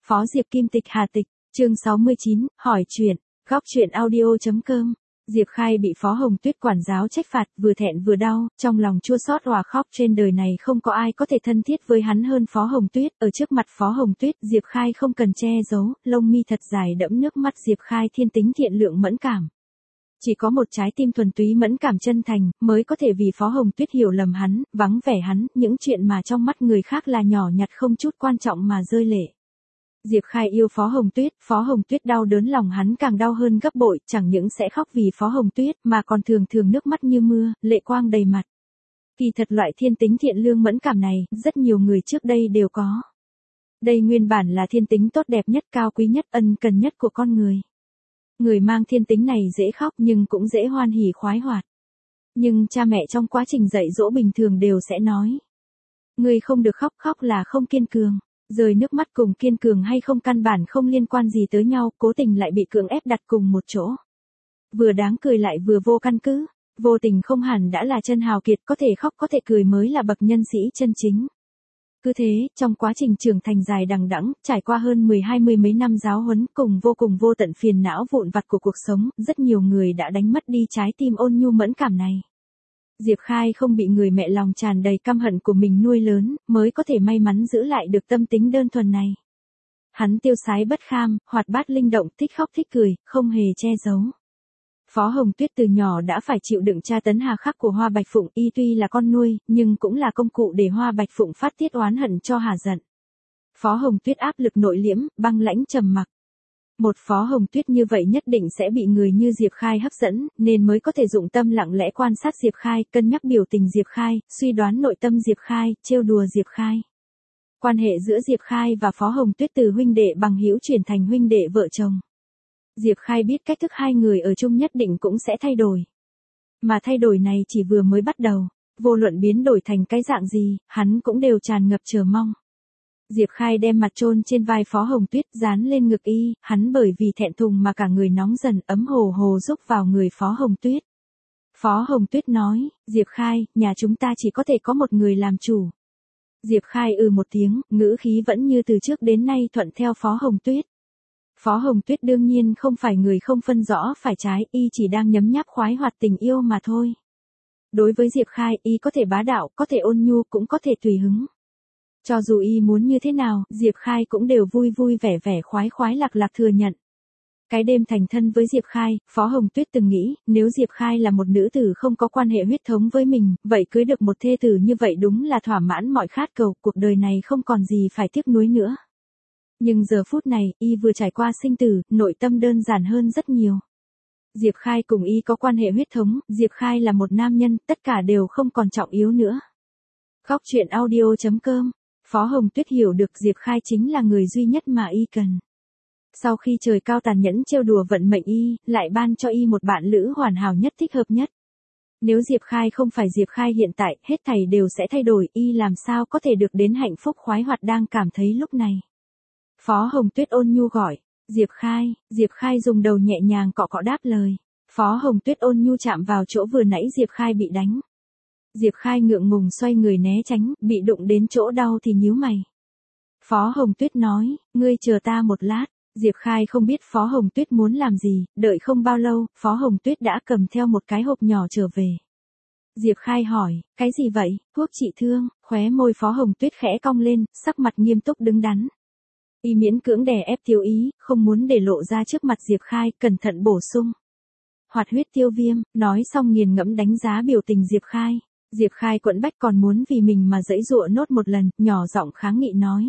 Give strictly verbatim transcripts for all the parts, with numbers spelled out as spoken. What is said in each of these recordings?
Phó Diệp Kim Tịch Hà Tịch, chương sáu mươi chín, hỏi chuyện, góc chuyện audio.com. Diệp Khai bị Phó Hồng Tuyết quản giáo trách phạt, vừa thẹn vừa đau, trong lòng chua xót òa khóc. Trên đời này không có ai có thể thân thiết với hắn hơn Phó Hồng Tuyết. Ở trước mặt Phó Hồng Tuyết, Diệp Khai không cần che giấu, lông mi thật dài đẫm nước mắt. Diệp Khai thiên tính thiện lượng mẫn cảm. Chỉ có một trái tim thuần túy mẫn cảm chân thành, mới có thể vì Phó Hồng Tuyết hiểu lầm hắn, vắng vẻ hắn, những chuyện mà trong mắt người khác là nhỏ nhặt không chút quan trọng mà rơi lệ. Diệp Khai yêu Phó Hồng Tuyết, Phó Hồng Tuyết đau đớn lòng hắn càng đau hơn gấp bội, chẳng những sẽ khóc vì Phó Hồng Tuyết, mà còn thường thường nước mắt như mưa, lệ quang đầy mặt. Kỳ thật loại thiên tính thiện lương mẫn cảm này, rất nhiều người trước đây đều có. Đây nguyên bản là thiên tính tốt đẹp nhất, cao quý nhất, ân cần nhất của con người. Người mang thiên tính này dễ khóc nhưng cũng dễ hoan hỉ khoái hoạt. Nhưng cha mẹ trong quá trình dạy dỗ bình thường đều sẽ nói: người không được khóc, khóc là không kiên cường. Rơi nước mắt cùng kiên cường hay không căn bản không liên quan gì tới nhau, cố tình lại bị cưỡng ép đặt cùng một chỗ. Vừa đáng cười lại vừa vô căn cứ, vô tình không hẳn đã là chân hào kiệt, có thể khóc có thể cười mới là bậc nhân sĩ chân chính. Cứ thế, trong quá trình trưởng thành dài đằng đẵng, trải qua hơn mười hai mươi mấy năm giáo huấn cùng vô cùng vô tận phiền não vụn vặt của cuộc sống, rất nhiều người đã đánh mất đi trái tim ôn nhu mẫn cảm này. Diệp Khai không bị người mẹ lòng tràn đầy căm hận của mình nuôi lớn, mới có thể may mắn giữ lại được tâm tính đơn thuần này. Hắn tiêu sái bất kham, hoạt bát linh động, thích khóc thích cười, không hề che giấu. Phó Hồng Tuyết từ nhỏ đã phải chịu đựng tra tấn hà khắc của Hoa Bạch Phụng, y tuy là con nuôi, nhưng cũng là công cụ để Hoa Bạch Phụng phát tiết oán hận cho hà giận. Phó Hồng Tuyết áp lực nội liễm, băng lãnh trầm mặc. Một Phó Hồng Tuyết như vậy nhất định sẽ bị người như Diệp Khai hấp dẫn, nên mới có thể dụng tâm lặng lẽ quan sát Diệp Khai, cân nhắc biểu tình Diệp Khai, suy đoán nội tâm Diệp Khai, trêu đùa Diệp Khai. Quan hệ giữa Diệp Khai và Phó Hồng Tuyết từ huynh đệ bằng hữu chuyển thành huynh đệ vợ chồng. Diệp Khai biết cách thức hai người ở chung nhất định cũng sẽ thay đổi. Mà thay đổi này chỉ vừa mới bắt đầu, vô luận biến đổi thành cái dạng gì, hắn cũng đều tràn ngập chờ mong. Diệp Khai đem mặt chôn trên vai Phó Hồng Tuyết, dán lên ngực y, hắn bởi vì thẹn thùng mà cả người nóng dần, ấm hồ hồ rúc vào người Phó Hồng Tuyết. Phó Hồng Tuyết nói: Diệp Khai, nhà chúng ta chỉ có thể có một người làm chủ. Diệp Khai ừ một tiếng, ngữ khí vẫn như từ trước đến nay thuận theo Phó Hồng Tuyết. Phó Hồng Tuyết đương nhiên không phải người không phân rõ phải trái, y chỉ đang nhấm nháp khoái hoạt tình yêu mà thôi. Đối với Diệp Khai, y có thể bá đạo, có thể ôn nhu, cũng có thể tùy hứng. Cho dù y muốn như thế nào, Diệp Khai cũng đều vui vui vẻ vẻ khoái khoái lạc lạc thừa nhận. Cái đêm thành thân với Diệp Khai, Phó Hồng Tuyết từng nghĩ, nếu Diệp Khai là một nữ tử không có quan hệ huyết thống với mình, vậy cưới được một thê tử như vậy đúng là thỏa mãn mọi khát cầu, cuộc đời này không còn gì phải tiếc nuối nữa. Nhưng giờ phút này, y vừa trải qua sinh tử, nội tâm đơn giản hơn rất nhiều. Diệp Khai cùng y có quan hệ huyết thống, Diệp Khai là một nam nhân, tất cả đều không còn trọng yếu nữa. Góc chuyện audio.com. Phó Hồng Tuyết hiểu được Diệp Khai chính là người duy nhất mà y cần. Sau khi trời cao tàn nhẫn trêu đùa vận mệnh y, lại ban cho y một bạn lữ hoàn hảo nhất, thích hợp nhất. Nếu Diệp Khai không phải Diệp Khai hiện tại, hết thảy đều sẽ thay đổi, y làm sao có thể được đến hạnh phúc khoái hoạt đang cảm thấy lúc này. Phó Hồng Tuyết ôn nhu gọi: Diệp Khai. Diệp Khai dùng đầu nhẹ nhàng cọ cọ đáp lời. Phó Hồng Tuyết ôn nhu chạm vào chỗ vừa nãy Diệp Khai bị đánh. Diệp Khai ngượng ngùng xoay người né tránh, bị đụng đến chỗ đau thì nhíu mày. Phó Hồng Tuyết nói: ngươi chờ ta một lát. Diệp Khai không biết Phó Hồng Tuyết muốn làm gì, đợi không bao lâu, Phó Hồng Tuyết đã cầm theo một cái hộp nhỏ trở về. Diệp Khai hỏi: cái gì vậy? Thuốc trị thương. Khóe môi Phó Hồng Tuyết khẽ cong lên, sắc mặt nghiêm túc đứng đắn. Y miễn cưỡng đè ép tiêu ý, không muốn để lộ ra trước mặt Diệp Khai, cẩn thận bổ sung: hoạt huyết tiêu viêm. Nói xong nghiền ngẫm đánh giá biểu tình Diệp Khai. Diệp Khai quẫn bách còn muốn vì mình mà giãy giụa nốt một lần, nhỏ giọng kháng nghị nói: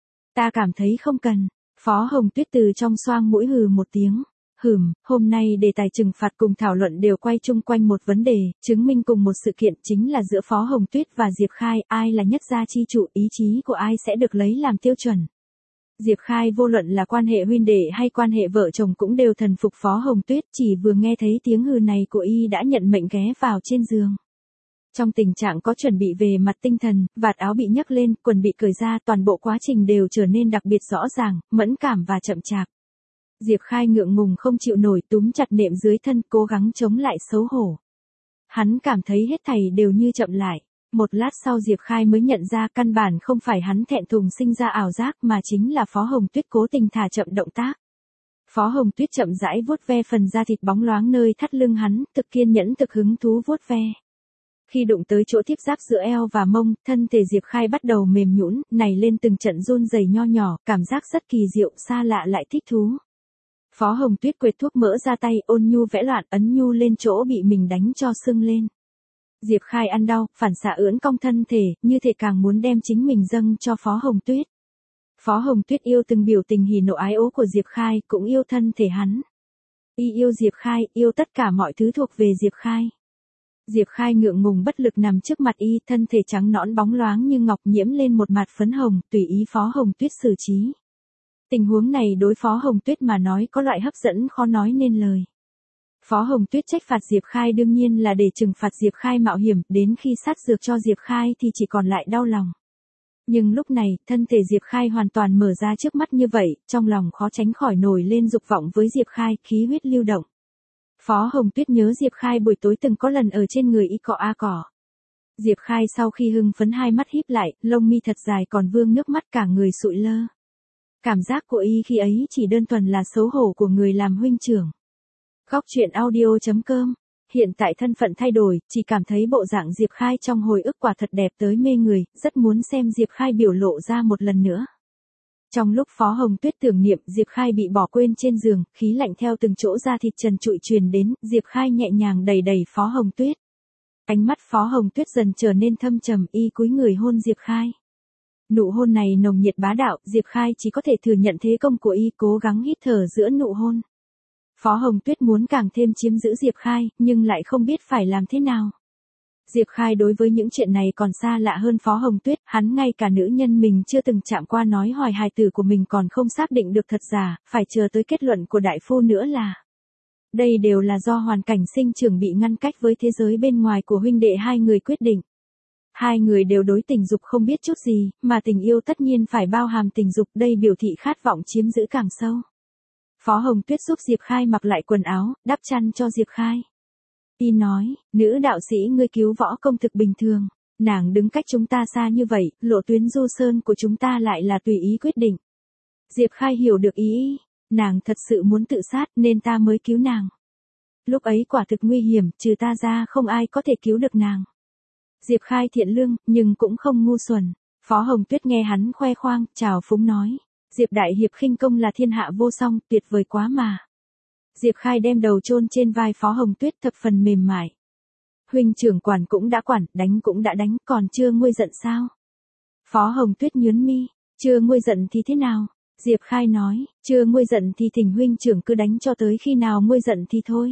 ta cảm thấy không cần. Phó Hồng Tuyết từ trong xoang mũi hừ một tiếng. Hừm, hôm nay đề tài trừng phạt cùng thảo luận đều quay chung quanh một vấn đề, chứng minh cùng một sự kiện, chính là giữa Phó Hồng Tuyết và Diệp Khai, ai là nhất gia chi chủ, ý chí của ai sẽ được lấy làm tiêu chuẩn. Diệp Khai vô luận là quan hệ huynh đệ hay quan hệ vợ chồng cũng đều thần phục Phó Hồng Tuyết, chỉ vừa nghe thấy tiếng hừ này của y đã nhận mệnh ghé vào trên giường. Trong tình trạng có chuẩn bị về mặt tinh thần, vạt áo bị nhấc lên, quần bị cởi ra, toàn bộ quá trình đều trở nên đặc biệt rõ ràng, mẫn cảm và chậm chạp. Diệp Khai ngượng ngùng không chịu nổi, túm chặt nệm dưới thân, cố gắng chống lại xấu hổ. Hắn cảm thấy hết thảy đều như chậm lại. Một lát sau Diệp Khai mới nhận ra căn bản không phải hắn thẹn thùng sinh ra ảo giác mà chính là Phó Hồng Tuyết cố tình thả chậm động tác. Phó Hồng Tuyết chậm rãi vuốt ve phần da thịt bóng loáng nơi thắt lưng hắn, thực kiên nhẫn thực hứng thú vuốt ve. Khi đụng tới chỗ tiếp giáp giữa eo và mông, thân thể Diệp Khai bắt đầu mềm nhũn, nảy lên từng trận run rẩy nho nhỏ, cảm giác rất kỳ diệu, xa lạ lại thích thú. Phó Hồng Tuyết quệt thuốc mỡ ra tay, ôn nhu vẽ loạn, ấn nhu lên chỗ bị mình đánh cho sưng lên. Diệp Khai ăn đau, phản xạ ưỡn cong thân thể, như thể càng muốn đem chính mình dâng cho Phó Hồng Tuyết. Phó Hồng Tuyết yêu từng biểu tình hỉ nộ ái ố của Diệp Khai, cũng yêu thân thể hắn. Y yêu Diệp Khai, yêu tất cả mọi thứ thuộc về Diệp Khai. Diệp Khai ngượng ngùng bất lực nằm trước mặt y, thân thể trắng nõn bóng loáng như ngọc nhiễm lên một mặt phấn hồng, tùy ý Phó Hồng Tuyết xử trí. Tình huống này đối Phó Hồng Tuyết mà nói có loại hấp dẫn khó nói nên lời. Phó Hồng Tuyết trách phạt Diệp Khai đương nhiên là để trừng phạt Diệp Khai mạo hiểm, đến khi sát dược cho Diệp Khai thì chỉ còn lại đau lòng. Nhưng lúc này, thân thể Diệp Khai hoàn toàn mở ra trước mắt như vậy, trong lòng khó tránh khỏi nổi lên dục vọng với Diệp Khai, khí huyết lưu động. Phó Hồng Tuyết nhớ Diệp Khai buổi tối từng có lần ở trên người y cọ a cỏ. Diệp Khai sau khi hưng phấn hai mắt híp lại, lông mi thật dài còn vương nước mắt cả người sụi lơ. Cảm giác của y khi ấy chỉ đơn thuần là xấu hổ của người làm huynh trưởng. Góc truyện audio chấm com. Hiện tại thân phận thay đổi, chỉ cảm thấy bộ dạng Diệp Khai trong hồi ức quả thật đẹp tới mê người, rất muốn xem Diệp Khai biểu lộ ra một lần nữa. Trong lúc Phó Hồng Tuyết tưởng niệm, Diệp Khai bị bỏ quên trên giường, khí lạnh theo từng chỗ da thịt trần trụi truyền đến, Diệp Khai nhẹ nhàng đẩy đẩy Phó Hồng Tuyết. Ánh mắt Phó Hồng Tuyết dần trở nên thâm trầm, y cúi người hôn Diệp Khai. Nụ hôn này nồng nhiệt bá đạo, Diệp Khai chỉ có thể thừa nhận thế công của y, cố gắng hít thở giữa nụ hôn. Phó Hồng Tuyết muốn càng thêm chiếm giữ Diệp Khai, nhưng lại không biết phải làm thế nào. Diệp Khai đối với những chuyện này còn xa lạ hơn Phó Hồng Tuyết, hắn ngay cả nữ nhân mình chưa từng chạm qua nói hỏi hài tử của mình còn không xác định được thật giả, phải chờ tới kết luận của đại phu nữa là. Đây đều là do hoàn cảnh sinh trưởng bị ngăn cách với thế giới bên ngoài của huynh đệ hai người quyết định. Hai người đều đối tình dục không biết chút gì, mà tình yêu tất nhiên phải bao hàm tình dục, đây biểu thị khát vọng chiếm giữ càng sâu. Phó Hồng Tuyết giúp Diệp Khai mặc lại quần áo, đắp chăn cho Diệp Khai. Y nói, nữ đạo sĩ ngươi cứu võ công thực bình thường, nàng đứng cách chúng ta xa như vậy, lộ tuyến du sơn của chúng ta lại là tùy ý quyết định. Diệp Khai hiểu được ý, nàng thật sự muốn tự sát nên ta mới cứu nàng. Lúc ấy quả thực nguy hiểm, trừ ta ra không ai có thể cứu được nàng. Diệp Khai thiện lương, nhưng cũng không ngu xuẩn. Phó Hồng Tuyết nghe hắn khoe khoang, chào phúng nói. Diệp đại hiệp khinh công là thiên hạ vô song, tuyệt vời quá mà. Diệp Khai đem đầu chôn trên vai Phó Hồng Tuyết thập phần mềm mại. Huynh trưởng quản cũng đã quản, đánh cũng đã đánh, còn chưa nguôi giận sao? Phó Hồng Tuyết nhướng mi, chưa nguôi giận thì thế nào? Diệp Khai nói, chưa nguôi giận thì thỉnh huynh trưởng cứ đánh cho tới khi nào nguôi giận thì thôi.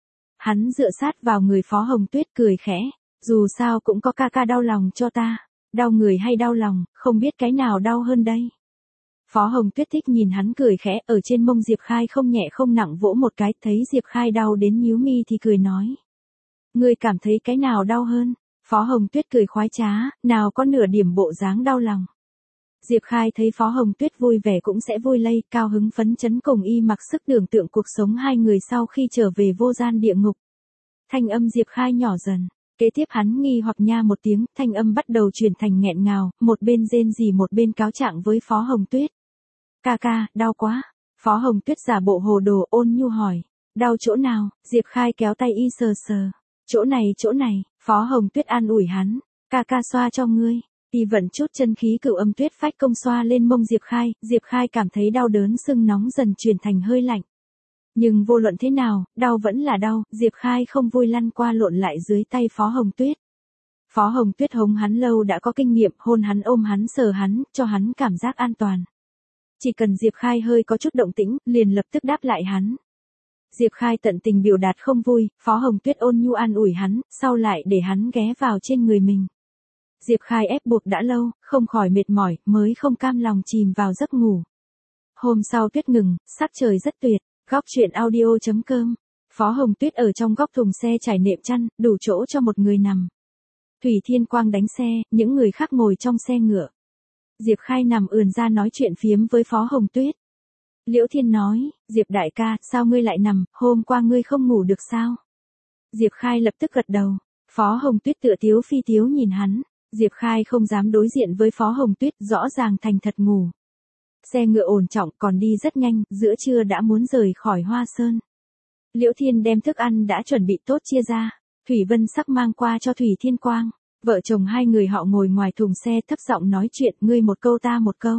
Hắn dựa sát vào người Phó Hồng Tuyết cười khẽ, dù sao cũng có ca ca đau lòng cho ta, đau người hay đau lòng, không biết cái nào đau hơn đây. Phó Hồng Tuyết thích nhìn hắn cười khẽ, ở trên mông Diệp Khai không nhẹ không nặng vỗ một cái, thấy Diệp Khai đau đến nhíu mi thì cười nói. Ngươi cảm thấy cái nào đau hơn? Phó Hồng Tuyết cười khoái trá, nào có nửa điểm bộ dáng đau lòng. Diệp Khai thấy Phó Hồng Tuyết vui vẻ cũng sẽ vui lây, cao hứng phấn chấn cùng y mặc sức tưởng tượng cuộc sống hai người sau khi trở về vô gian địa ngục. Thanh âm Diệp Khai nhỏ dần. Kế tiếp hắn nghi hoặc nha một tiếng, thanh âm bắt đầu chuyển thành nghẹn ngào, một bên rên rỉ một bên cáo trạng với Phó Hồng Tuyết. Ca ca, đau quá. Phó Hồng Tuyết giả bộ hồ đồ ôn nhu hỏi. Đau chỗ nào? Diệp Khai kéo tay y sờ sờ. Chỗ này chỗ này, Phó Hồng Tuyết an ủi hắn. Ca ca xoa cho ngươi. Y vận chút chân khí cửu âm tuyết phách công xoa lên mông Diệp Khai, Diệp Khai cảm thấy đau đớn sưng nóng dần chuyển thành hơi lạnh. Nhưng vô luận thế nào, đau vẫn là đau, Diệp Khai không vui lăn qua lộn lại dưới tay Phó Hồng Tuyết. Phó Hồng Tuyết hống hắn lâu đã có kinh nghiệm, hôn hắn ôm hắn sờ hắn, cho hắn cảm giác an toàn. Chỉ cần Diệp Khai hơi có chút động tĩnh, liền lập tức đáp lại hắn. Diệp Khai tận tình biểu đạt không vui, Phó Hồng Tuyết ôn nhu an ủi hắn, sau lại để hắn ghé vào trên người mình. Diệp Khai ép buộc đã lâu, không khỏi mệt mỏi, mới không cam lòng chìm vào giấc ngủ. Hôm sau tuyết ngừng, sắc trời rất tuyệt. Góc truyện audio chấm com. Phó Hồng Tuyết ở trong góc thùng xe trải nệm chăn, đủ chỗ cho một người nằm. Thủy Thiên Quang đánh xe, những người khác ngồi trong xe ngựa. Diệp Khai nằm ườn ra nói chuyện phiếm với Phó Hồng Tuyết. Liễu Thiên nói, Diệp đại ca, sao ngươi lại nằm, hôm qua ngươi không ngủ được sao? Diệp Khai lập tức gật đầu. Phó Hồng Tuyết tựa tiếu phi tiếu nhìn hắn. Diệp Khai không dám đối diện với Phó Hồng Tuyết, rõ ràng thành thật ngủ. Xe ngựa ổn trọng còn đi rất nhanh, giữa trưa đã muốn rời khỏi Hoa Sơn. Liễu Thiên đem thức ăn đã chuẩn bị tốt chia ra, Thủy Vân Sắc mang qua cho Thủy Thiên Quang. Vợ chồng hai người họ ngồi ngoài thùng xe thấp giọng nói chuyện, ngươi một câu ta một câu.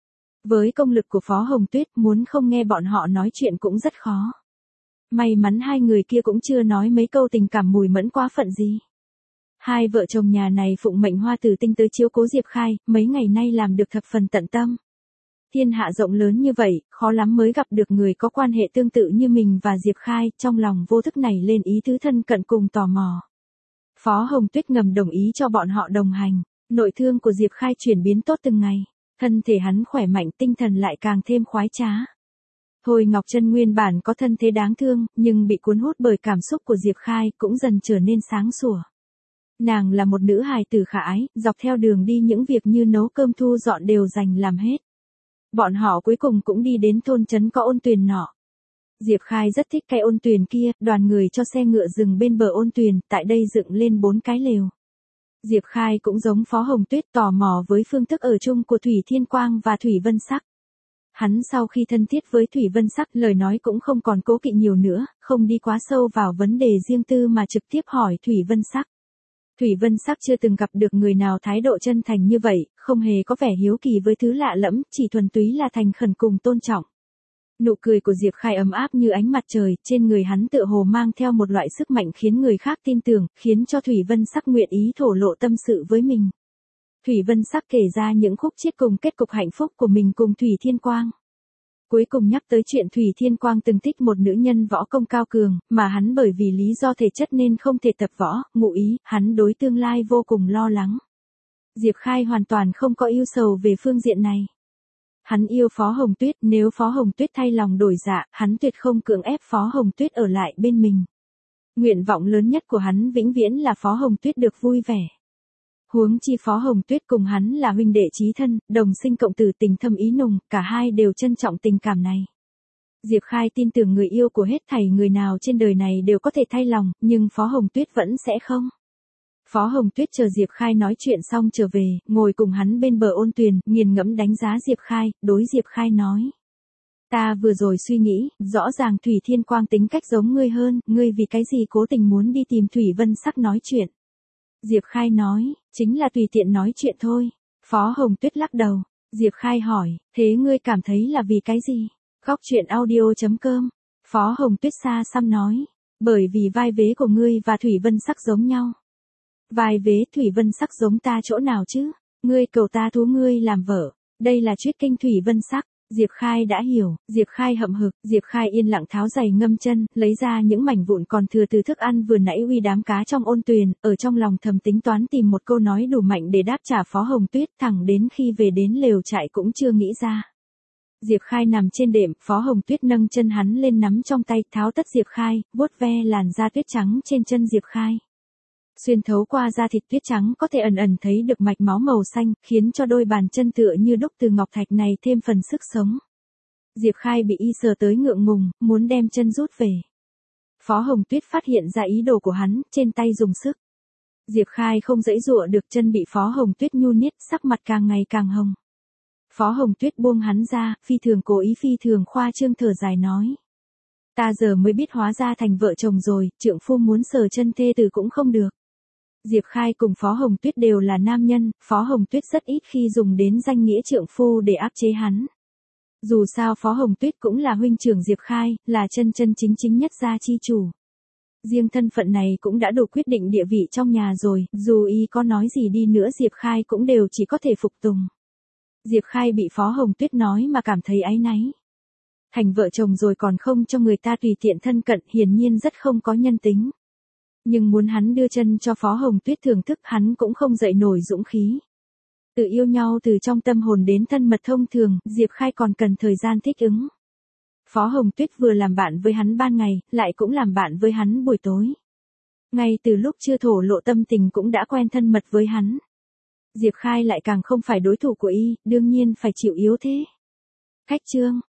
Với công lực của Phó Hồng Tuyết, muốn không nghe bọn họ nói chuyện cũng rất khó. May mắn hai người kia cũng chưa nói mấy câu tình cảm mùi mẫn quá phận gì. Hai vợ chồng nhà này phụng mệnh Hoa Tử Tinh tới chiếu cố Diệp Khai, mấy ngày nay làm được thập phần tận tâm. Thiên hạ rộng lớn như vậy, khó lắm mới gặp được người có quan hệ tương tự như mình và Diệp Khai, trong lòng vô thức này lên ý tứ thân cận cùng tò mò. Phó Hồng Tuyết ngầm đồng ý cho bọn họ đồng hành, nội thương của Diệp Khai chuyển biến tốt từng ngày, thân thể hắn khỏe mạnh, tinh thần lại càng thêm khoái trá. Thôi Ngọc Trân nguyên bản có thân thế đáng thương, nhưng bị cuốn hút bởi cảm xúc của Diệp Khai cũng dần trở nên sáng sủa. Nàng là một nữ hài tử khả ái, dọc theo đường đi những việc như nấu cơm thu dọn đều dành làm hết. Bọn họ cuối cùng cũng đi đến thôn trấn có ôn tuyền nọ. Diệp Khai rất thích cái ôn tuyền kia, đoàn người cho xe ngựa dừng bên bờ ôn tuyền, tại đây dựng lên bốn cái lều. Diệp Khai cũng giống Phó Hồng Tuyết tò mò với phương thức ở chung của Thủy Thiên Quang và Thủy Vân Sắc. Hắn sau khi thân thiết với Thủy Vân Sắc, lời nói cũng không còn cố kỵ nhiều nữa, không đi quá sâu vào vấn đề riêng tư mà trực tiếp hỏi Thủy Vân Sắc. Thủy Vân Sắc chưa từng gặp được người nào thái độ chân thành như vậy, không hề có vẻ hiếu kỳ với thứ lạ lẫm, chỉ thuần túy là thành khẩn cùng tôn trọng. Nụ cười của Diệp Khai ấm áp như ánh mặt trời, trên người hắn tựa hồ mang theo một loại sức mạnh khiến người khác tin tưởng, khiến cho Thủy Vân Sắc nguyện ý thổ lộ tâm sự với mình. Thủy Vân Sắc kể ra những khúc chiết cùng kết cục hạnh phúc của mình cùng Thủy Thiên Quang. Cuối cùng nhắc tới chuyện Thủy Thiên Quang từng thích một nữ nhân võ công cao cường, mà hắn bởi vì lý do thể chất nên không thể tập võ, ngụ ý, hắn đối tương lai vô cùng lo lắng. Diệp Khai hoàn toàn không có ưu sầu về phương diện này. Hắn yêu Phó Hồng Tuyết, nếu Phó Hồng Tuyết thay lòng đổi dạ, hắn tuyệt không cưỡng ép Phó Hồng Tuyết ở lại bên mình. Nguyện vọng lớn nhất của hắn vĩnh viễn là Phó Hồng Tuyết được vui vẻ. Huống chi Phó Hồng Tuyết cùng hắn là huynh đệ chí thân, đồng sinh cộng tử, tình thâm ý nùng, cả hai đều trân trọng tình cảm này. Diệp Khai tin tưởng người yêu của hết thảy người nào trên đời này đều có thể thay lòng, nhưng Phó Hồng Tuyết vẫn sẽ không. Phó Hồng Tuyết chờ Diệp Khai nói chuyện xong trở về, ngồi cùng hắn bên bờ ôn tuyền, nghiền ngẫm đánh giá Diệp Khai, đối Diệp Khai nói. Ta vừa rồi suy nghĩ, rõ ràng Thủy Thiên Quang tính cách giống ngươi hơn, ngươi vì cái gì cố tình muốn đi tìm Thủy Vân Sắc nói chuyện. Diệp Khai nói, chính là tùy tiện nói chuyện thôi. Phó Hồng Tuyết lắc đầu. Diệp Khai hỏi, thế ngươi cảm thấy là vì cái gì? Góc truyện audio chấm com. Phó Hồng Tuyết xa xăm nói, bởi vì vai vế của ngươi và Thủy Vân Sắc giống nhau. Vai vế Thủy Vân Sắc giống ta chỗ nào chứ? Ngươi cầu ta thú ngươi làm vợ. Đây là truyết kinh Thủy Vân Sắc. Diệp Khai đã hiểu, Diệp Khai hậm hực, Diệp Khai yên lặng tháo giày ngâm chân, lấy ra những mảnh vụn còn thừa từ thức ăn vừa nãy uy đám cá trong ôn tuyền, ở trong lòng thầm tính toán tìm một câu nói đủ mạnh để đáp trả Phó Hồng Tuyết, thẳng đến khi về đến lều trại cũng chưa nghĩ ra. Diệp Khai nằm trên đệm, Phó Hồng Tuyết nâng chân hắn lên nắm trong tay, tháo tất Diệp Khai, vuốt ve làn da tuyết trắng trên chân Diệp Khai. Xuyên thấu qua da thịt tuyết trắng có thể ẩn ẩn thấy được mạch máu màu xanh, khiến cho đôi bàn chân tựa như đúc từ ngọc thạch này thêm phần sức sống. Diệp Khai bị y sờ tới ngượng ngùng, muốn đem chân rút về. Phó Hồng Tuyết phát hiện ra ý đồ của hắn, trên tay dùng sức. Diệp Khai không giãy giụa được, chân bị Phó Hồng Tuyết nhu niết, sắc mặt càng ngày càng hồng. Phó Hồng Tuyết buông hắn ra, phi thường cố ý phi thường khoa trương thở dài nói. Ta giờ mới biết hóa ra thành vợ chồng rồi, trượng phu muốn sờ chân thê tử cũng không được. Diệp Khai cùng Phó Hồng Tuyết đều là nam nhân, Phó Hồng Tuyết rất ít khi dùng đến danh nghĩa trượng phu để áp chế hắn. Dù sao Phó Hồng Tuyết cũng là huynh trưởng Diệp Khai, là chân chân chính chính nhất gia chi chủ. Riêng thân phận này cũng đã đủ quyết định địa vị trong nhà rồi, dù y có nói gì đi nữa Diệp Khai cũng đều chỉ có thể phục tùng. Diệp Khai bị Phó Hồng Tuyết nói mà cảm thấy áy náy. Thành vợ chồng rồi còn không cho người ta tùy tiện thân cận, hiển nhiên rất không có nhân tính. Nhưng muốn hắn đưa chân cho Phó Hồng Tuyết thưởng thức, hắn cũng không dậy nổi dũng khí. Tự yêu nhau từ trong tâm hồn đến thân mật thông thường, Diệp Khai còn cần thời gian thích ứng. Phó Hồng Tuyết vừa làm bạn với hắn ban ngày, lại cũng làm bạn với hắn buổi tối. Ngay từ lúc chưa thổ lộ tâm tình cũng đã quen thân mật với hắn. Diệp Khai lại càng không phải đối thủ của y, đương nhiên phải chịu yếu thế. Khách chương